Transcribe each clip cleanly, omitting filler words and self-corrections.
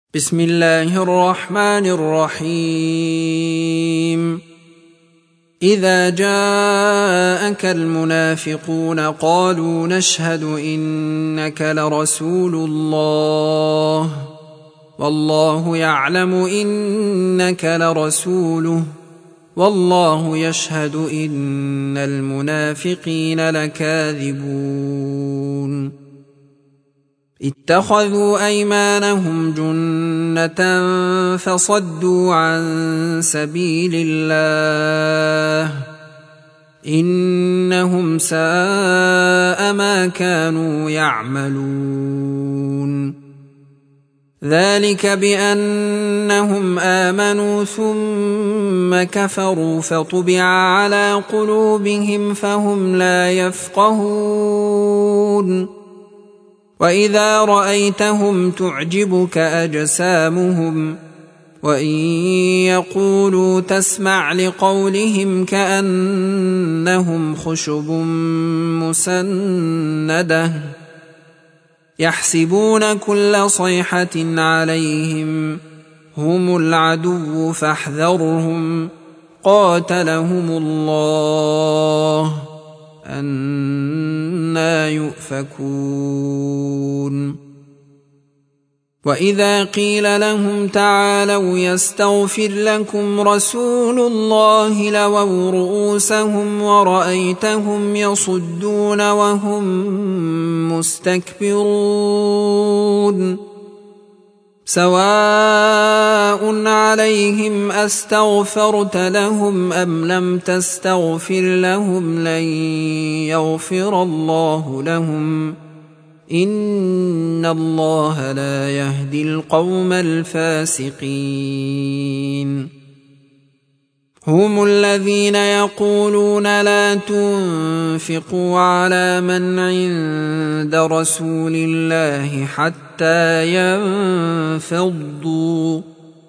بسم الله الرحمن الرحيم. إذا جاءك المنافقون قالوا نشهد إنك لرسول الله والله يعلم إنك لرسوله والله يشهد إن المنافقين لكاذبون. اتخذوا أيمانهم جنة فصدوا عن سبيل الله إنهم ساء ما كانوا يعملون. ذلك بأنهم آمنوا ثم كفروا فطبع على قلوبهم فهم لا يفقهون. وإذا رأيتهم تعجبك أجسامهم وإن يقولوا تسمع لقولهم كأنهم خشب مسندة يحسبون كل صيحة عليهم هم العدو فاحذرهم قاتلهم الله أنى يؤفكون. وإذا قيل لهم تعالوا يستغفر لكم رسول الله لووا رؤوسهم ورأيتهم يصدون وهم مستكبرون. سواء عليهم أستغفرت لهم أم لم تستغفر لهم لن يغفر الله لهم إن الله لا يهدي القوم الفاسقين. هم الذين يقولون لا تنفقوا على من عند رسول الله حتى ينفضوا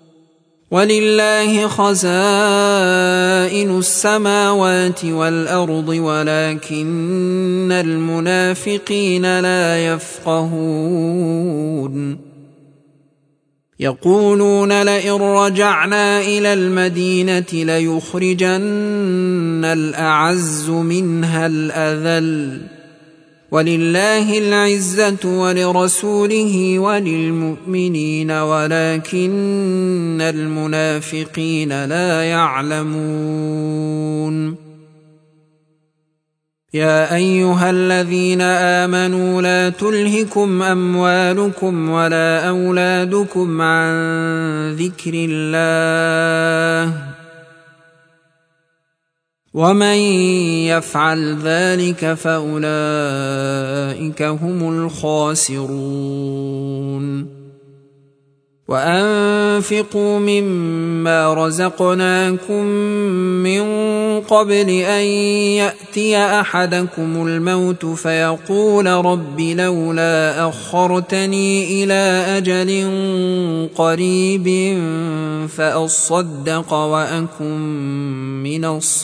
ولله خزائن السماوات والأرض ولكن المنافقين لا يفقهون. يقولون لئن رجعنا إلى المدينة ليخرجن الأعز منها الأذل ولله العزة ولرسوله وللمؤمنين ولكن المنافقين لا يعلمون. يا أيها الذين آمنوا لا تلهكم أموالكم ولا أولادكم عن ذكر الله ومن يفعل ذلك فأولئك هم الخاسرون. وأنفقوا مما رزقناكم من قبل أن يأتي أحدكم الموت فيقول رب لولا أخرتني إلى أجل قريب فأصدق وأكن من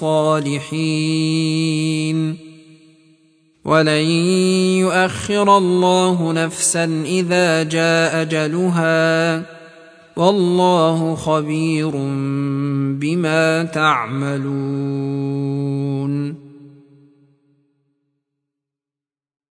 الصالحين ولن يؤخر الله نفسا إذا جاء أجلها والله خبير بما تعملون.